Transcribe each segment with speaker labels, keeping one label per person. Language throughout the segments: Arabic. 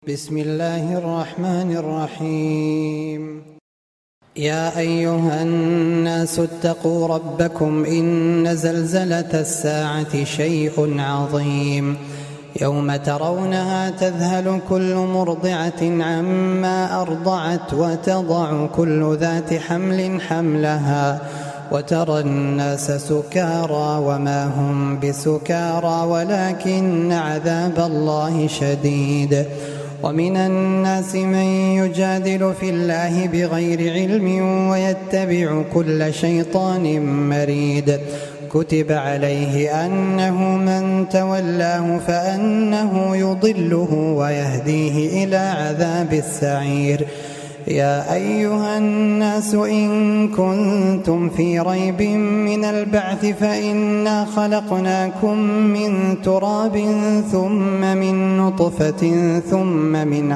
Speaker 1: بسم الله الرحمن الرحيم. يا أيها الناس اتقوا ربكم إن زلزلة الساعة شيء عظيم يوم ترونها تذهل كل مرضعة عما أرضعت وتضع كل ذات حمل حملها وترى الناس سكارى وما هم بسكارى ولكن عذاب الله شديد. ومن الناس من يجادل في الله بغير علم ويتبع كل شيطان مريد كتب عليه أنه من تولاه فأنه يضله ويهديه إلى عذاب السعير. يا أيها الناس إن كنتم في ريب من البعث فإنا خلقناكم من تراب ثم من نطفة ثم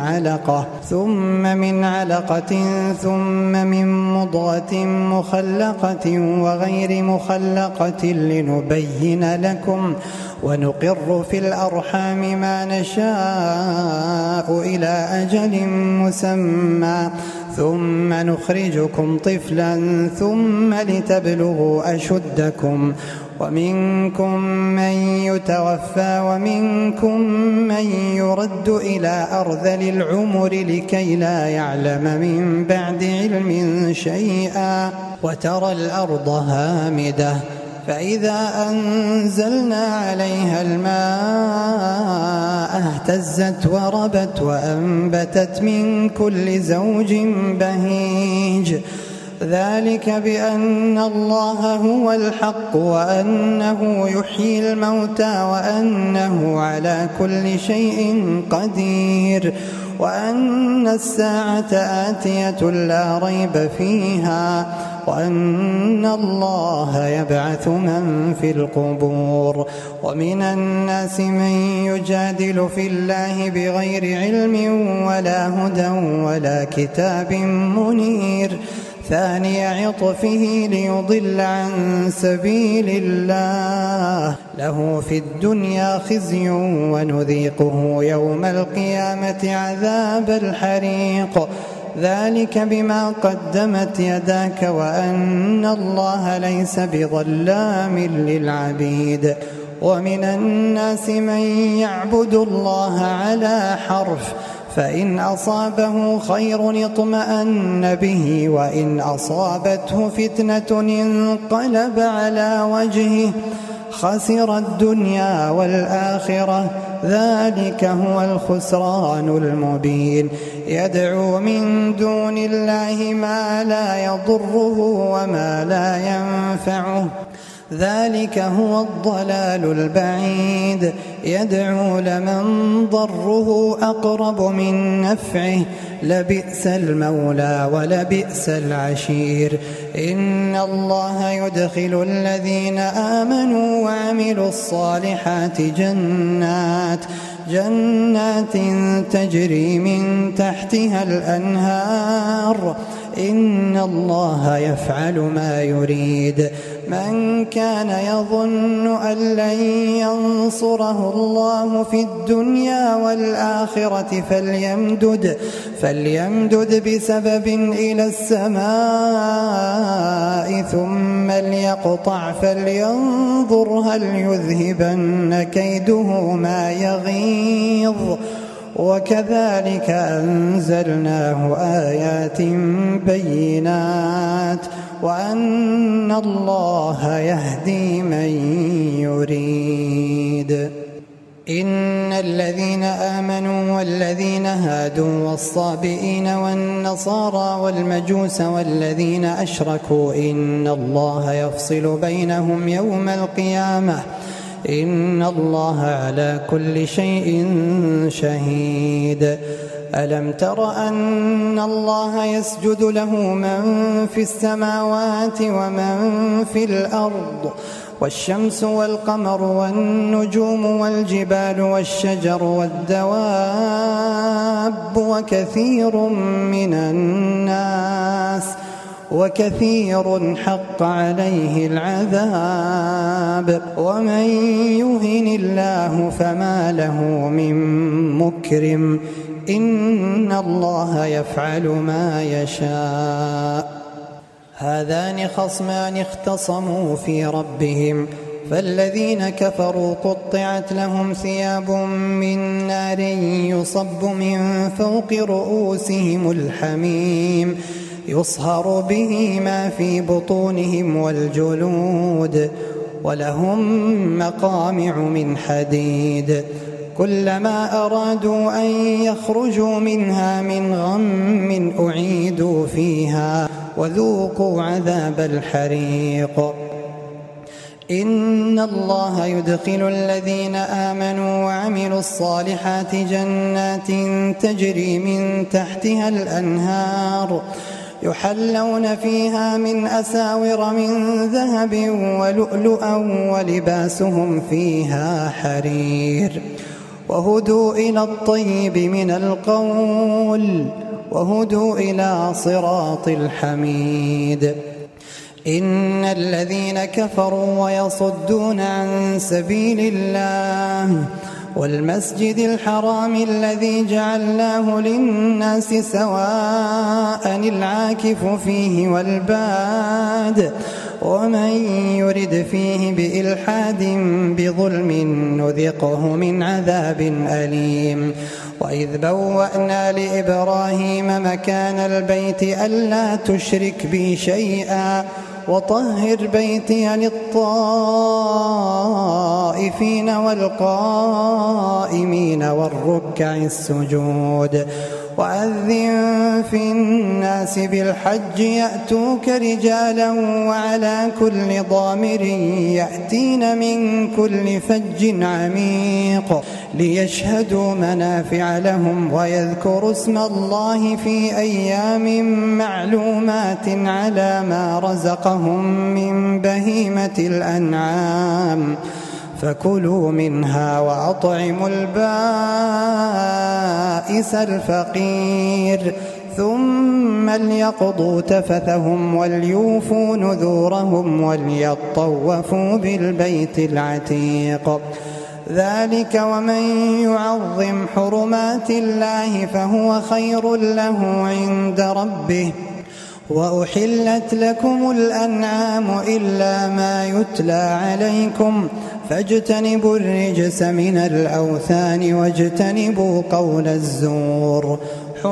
Speaker 1: من علقة ثم من مضغة مخلقة وغير مخلقة لنبين لكم ونقر في الأرحام ما نشاء إلى أجل مسمى ثم نخرجكم طفلا ثم لتبلغوا أشدكم ومنكم من يتوفى ومنكم من يرد إلى أرذل العمر لكي لا يعلم من بعد علم شيئا وترى الأرض هامدة فإذا أنزلنا عليها الماء اهتزت وربت وأنبتت من كل زوج بهيج ذلك بأن الله هو الحق وأنه يحيي الموتى وأنه على كل شيء قدير وأن الساعة آتية لا ريب فيها وأن الله يبعث من في القبور. ومن الناس من يجادل في الله بغير علم ولا هدى ولا كتاب منير ثاني عطفه ليضل عن سبيل الله له في الدنيا خزي ونذيقه يوم القيامة عذاب الحريق ذلك بما قدمت يداك وأن الله ليس بظلام للعبيد. ومن الناس من يعبد الله على حرف فإن أصابه خير اطمأن به وإن أصابته فتنة انقلب على وجهه خسر الدنيا والآخرة ذلك هو الخسران المبين. يدعو من دون الله ما لا يضره وما لا ينفعه ذلك هو الضلال البعيد. يدعو لمن ضره أقرب من نفعه لبئس المولى ولبئس العشير. إن الله يدخل الذين آمنوا وعملوا الصالحات جنات تجري من تحتها الأنهار إن الله يفعل ما يريد. من كان يظن أن لن ينصره الله في الدنيا والآخرة فليمدد بسبب إلى السماء ثم ليقطع فلينظر هل يذهبن كيده ما يغيظ وكذلك أنزلناه آيات بينات وأن الله يهدي من يريد. إن الذين آمنوا والذين هادوا والصابئين والنصارى والمجوس والذين أشركوا إن الله يفصل بينهم يوم القيامة إن الله على كل شيء شهيد. ألم تر أن الله يسجد له من في السماوات ومن في الأرض والشمس والقمر والنجوم والجبال والشجر والدواب وكثير حق عليه العذاب ومن يهن الله فما له من مكرم إن الله يفعل ما يشاء. هذان خصمان اختصموا في ربهم فالذين كفروا قطعت لهم ثياب من نار يصب من فوق رؤوسهم الحميم يصهر به ما في بطونهم والجلود ولهم مقامع من حديد كلما أرادوا أن يخرجوا منها من غم أعيدوا فيها وذوقوا عذاب الحريق. إن الله يدخل الذين آمنوا وعملوا الصالحات جنات تجري من تحتها الأنهار يحلون فيها من أساور من ذهب ولؤلؤا ولباسهم فيها حرير وهدوا إلى الطيب من القول وهدوا إلى صراط الحميد. إن الذين كفروا ويصدون عن سبيل الله والمسجد الحرام الذي جعلناه للناس سواء العاكف فيه والباد ومن يرد فيه بإلحاد بظلم نذقه من عذاب أليم. وإذ بوأنا لإبراهيم مكان البيت ألا تشرك بي شيئا وطهر بيتي للطائفين والقائمين والركع السجود وأذن في الناس بالحج يأتوك رجالا وعلى كل ضامر يأتين من كل فج عميق ليشهدوا منافع لهم ويذكروا اسم الله في أيام معلومات على ما رزقهم من بهيمة الأنعام فكلوا منها وأطعموا البائس الفقير ثم ليقضوا تفثهم وليوفوا نذورهم وليطوفوا بالبيت العتيق. ذلك ومن يعظم حرمات الله فهو خير له عند ربه. وأحلت لكم الأنعام إلا ما يتلى عليكم فاجتنبوا الرجس من الأوثان واجتنبوا قول الزور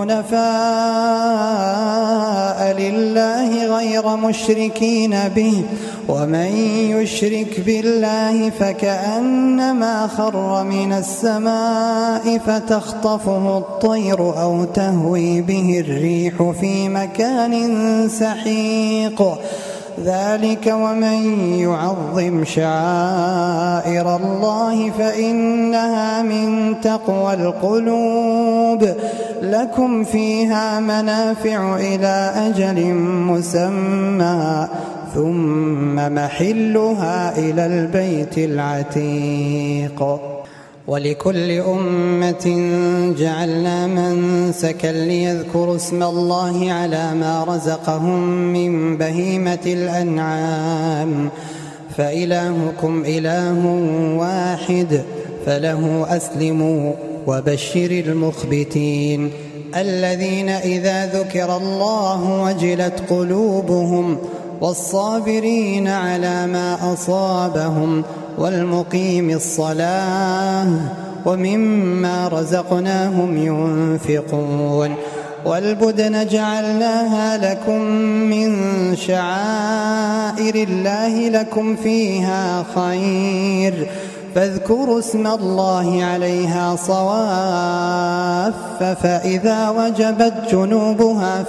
Speaker 1: حنفاء لله غير مشركين به ومن يشرك بالله فكأنما خر من السماء فتخطفه الطير أو تهوي به الريح في مكان سحيق. ذلك ومن يعظم شعائر الله فإنها من تقوى القلوب. لكم فيها منافع إلى أجل مسمى ثم محلها إلى البيت العتيق. ولكل أمة جعلنا منسكا ليذكروا اسم الله على ما رزقهم من بهيمة الأنعام فإلهكم إله واحد فله أسلموا وبشر المخبتين الذين إذا ذكر الله وجلت قلوبهم والصابرين على ما أصابهم والمقيم الصلاة ومما رزقناهم ينفقون. والبدن جعلناها لكم من شعائر الله لكم فيها خير فاذكروا اسم الله عليها صواف فإذا وجبت جنوبها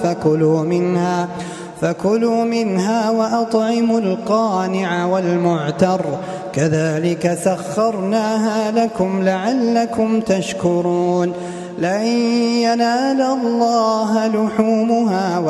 Speaker 1: فكلوا منها وأطعموا القانع والمعتر كذلك سخرناها لكم لعلكم تشكرون. لن ينال الله لحومها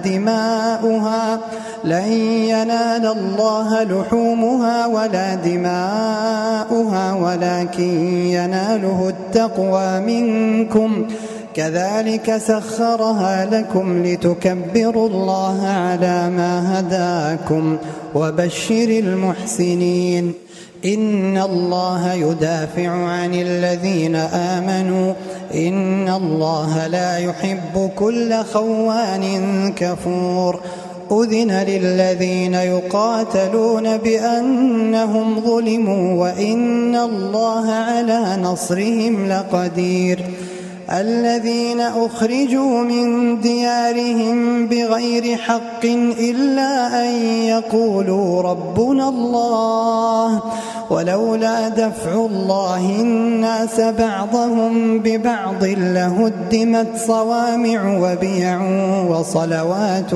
Speaker 1: ولا دماؤها ولكن يناله التقوى منكم كذلك سخرها لكم لتكبروا الله على ما هداكم وبشر المحسنين. إن الله يدافع عن الذين آمنوا إن الله لا يحب كل خوان كفور أذن للذين يقاتلون بأنهم ظلموا وإن الله على نصرهم لقدير الذين أخرجوا من ديارهم بغير حق إلا أن يقولوا ربنا الله ولولا دفع الله الناس بعضهم ببعض لهدمت صوامع وبيع وصلوات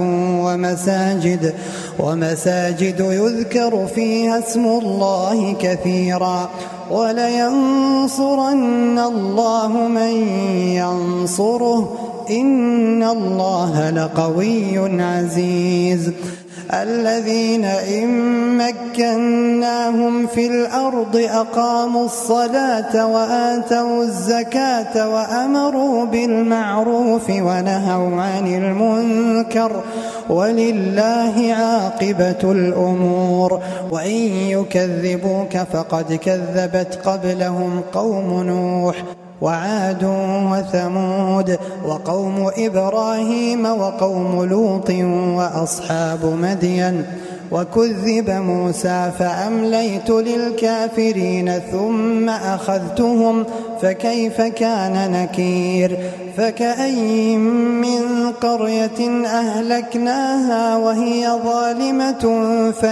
Speaker 1: ومساجد يذكر فيها اسم الله كثيرا ولينصرن الله من ينصره إن الله لقوي عزيز الذين إن مكناهم في الأرض أقاموا الصلاة وآتوا الزكاة وأمروا بالمعروف ونهوا عن المنكر ولله عاقبة الأمور وإن يكذبوك فقد كذبت قبلهم قوم نوح وعاد وثمود وقوم إبراهيم وقوم لوط وأصحاب مدين وكذب موسى فأمليت للكافرين ثم أخذتهم فكيف كان نكير فكأين من قرية أهلكناها وهي ظالمة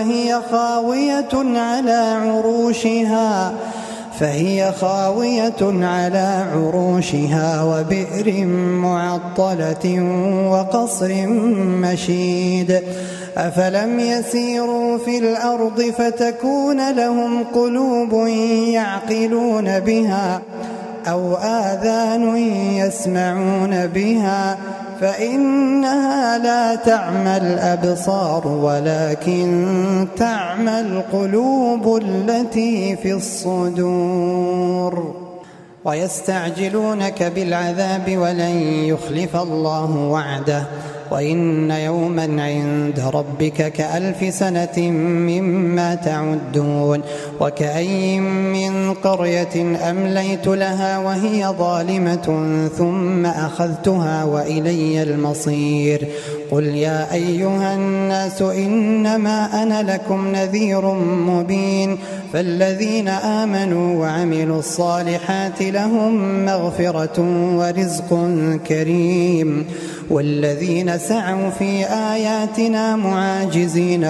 Speaker 1: فهي خاوية على عروشها وبئر معطلة وقصر مشيد أفلم يسيروا في الأرض فتكون لهم قلوب يعقلون بها أو آذان يسمعون بها فإنها لا تعمى الأبصار ولكن تعمى القلوب التي في الصدور ويستعجلونك بالعذاب ولن يخلف الله وعده وإن يوما عند ربك كألف سنة مما تعدون وكأين من قرية أمليت لها وهي ظالمة ثم أخذتها وإلي المصير قل يا أيها الناس إنما أنا لكم نذير مبين فالذين آمنوا وعملوا الصالحات لهم مغفرة ورزق كريم والذين سعوا في آياتنا معاجزين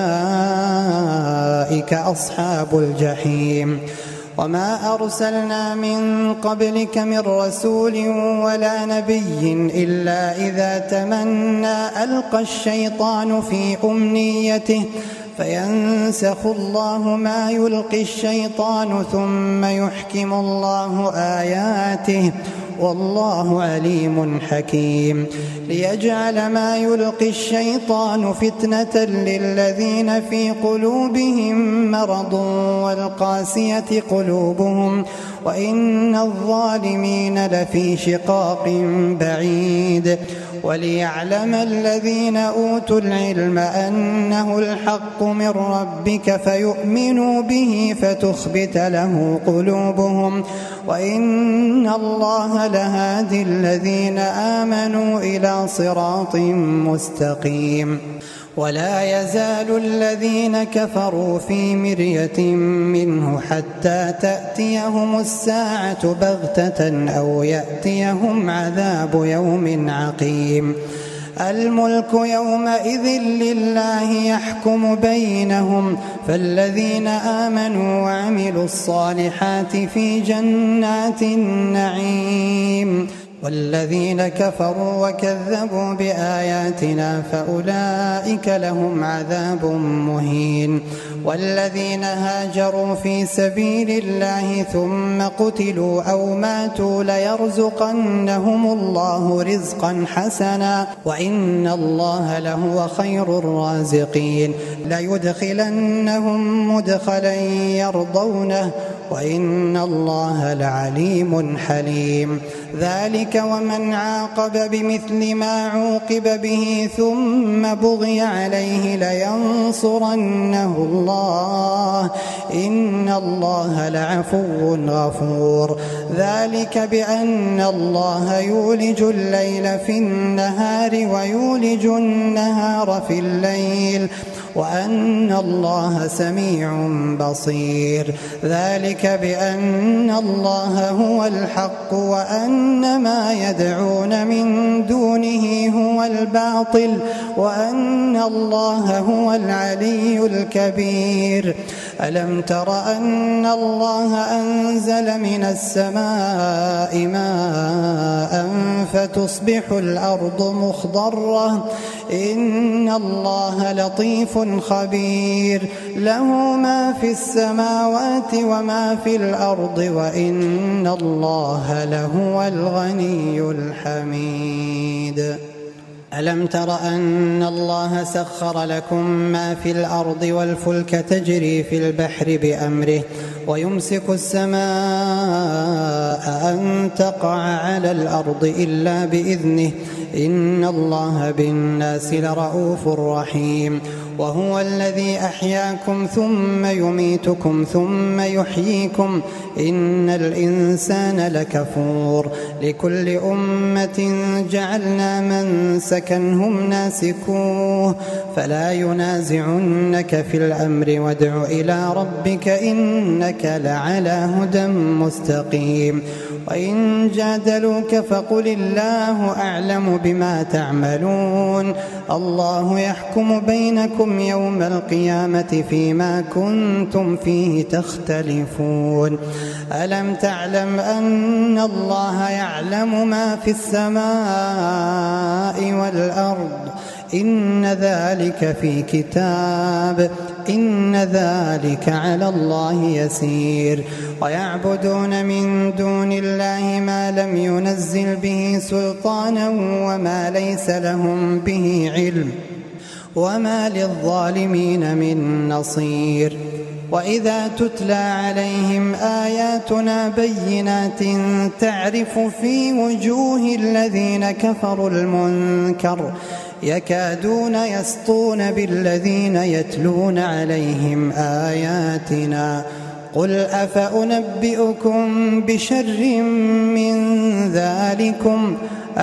Speaker 1: أولئك أصحاب الجحيم وما أرسلنا من قبلك من رسول ولا نبي إلا إذا تمنى ألقى الشيطان في أمنيته فينسخ الله ما يلقي الشيطان ثم يحكم الله آياته والله عليم حكيم ليجعل ما يلقي الشيطان فتنة للذين في قلوبهم مرض والقاسية قلوبهم وإن الظالمين لفي شقاق بعيد وليعلم الذين أوتوا العلم أنه الحق من ربك فيؤمنوا به فتخبت له قلوبهم وإن الله لهادي الذين آمنوا إلى صراط مستقيم ولا يزال الذين كفروا في مرية منه حتى تأتيهم الساعة بغتة أو يأتيهم عذاب يوم عقيم الملك يومئذ لله يحكم بينهم فالذين آمنوا وعملوا الصالحات في جنات النعيم والذين كفروا وكذبوا بآياتنا فأولئك لهم عذاب مهين والذين هاجروا في سبيل الله ثم قتلوا أو ماتوا ليرزقنهم الله رزقا حسنا وإن الله لهو خير الرازقين ليدخلنهم مدخلا يرضونه وإن الله لعليم حليم. ذلك ومن عاقب بمثل ما عوقب به ثم بغي عليه لينصرنه الله إن الله لعفو غفور. ذلك بأن الله يولج الليل في النهار ويولج النهار في الليل وأن الله سميع بصير. ذلك بأن الله هو الحق وأن ما يدعون من دونه هو الباطل وأن الله هو العلي الكبير. ألم تر أن الله أنزل من السماء ماء فتصبح الأرض مخضرة إن الله لطيف خبير له ما في السماوات وما في الأرض وإن الله لهو الغني الحميد. ألم تر أن الله سخر لكم ما في الأرض والفلك تجري في البحر بأمره ويمسك السماء أن تقع على الأرض إلا بإذنه إن الله بالناس لرؤوف رحيم. وهو الذي أحياكم ثم يميتكم ثم يحييكم إن الإنسان لكفور. لكل أمة جعلنا منسكا هم ناسكوه فلا ينازعنك في الأمر وادع إلى ربك إنك لعلى هدى مستقيم. وإن جادلوك فقل الله أعلم بما تعملون الله يحكم بينكم يوم القيامة فيما كنتم فيه تختلفون. ألم تعلم أن الله يعلم ما في السماء والأرض إن ذلك في كتاب إن ذلك على الله يسير. ويعبدون من دون الله ما لم ينزل به سلطانا وما ليس لهم به علم وما للظالمين من نصير. وإذا تتلى عليهم آياتنا بينات تعرف في وجوه الذين كفروا المنكر يكادون يسطون بالذين يتلون عليهم آياتنا قل أفأنبئكم بشر من ذلكم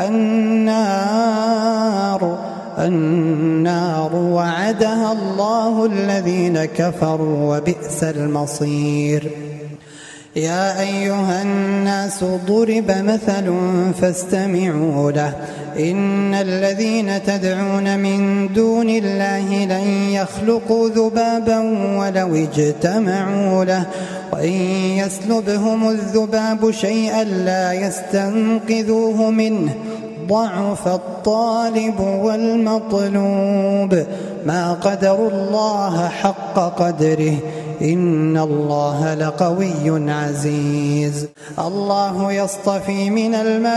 Speaker 1: النار وعدها الله الذين كفروا وبئس المصير. يا أيها الناس ضرب مثل فاستمعوا له إن الذين تدعون من دون الله لن يخلقوا ذبابا ولو اجتمعوا له وإن يسلبهم الذباب شيئا لا يستنقذوه منه ضعف الطالب والمطلوب ما قدروا الله حق قدره إن الله لقوي عزيز. الله يصطفي من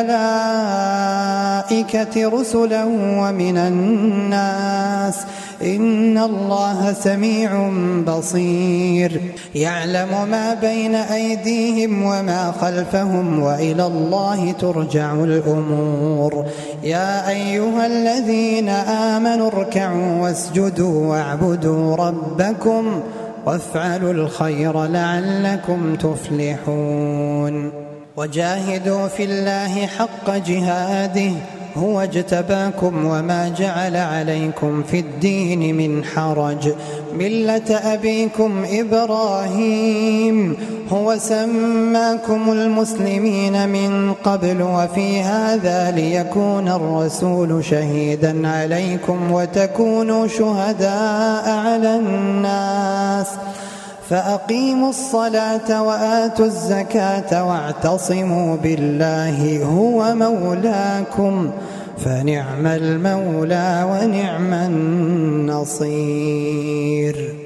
Speaker 1: الملائكة رسلا ومن الناس إن الله سميع بصير. يعلم ما بين أيديهم وما خلفهم وإلى الله ترجع الأمور. يا أيها الذين آمنوا اركعوا واسجدوا واعبدوا ربكم وافعلوا الخير لعلكم تفلحون. وجاهدوا في الله حق جهاده هو اجتباكم وما جعل عليكم في الدين من حرج ملة أبيكم إبراهيم هو سماكم المسلمين من قبل وفي هذا ليكون الرسول شهيدا عليكم وتكونوا شهداء على الناس فأقيموا الصلاة وآتوا الزكاة واعتصموا بالله هو مولاكم فنعم المولى ونعم النصير.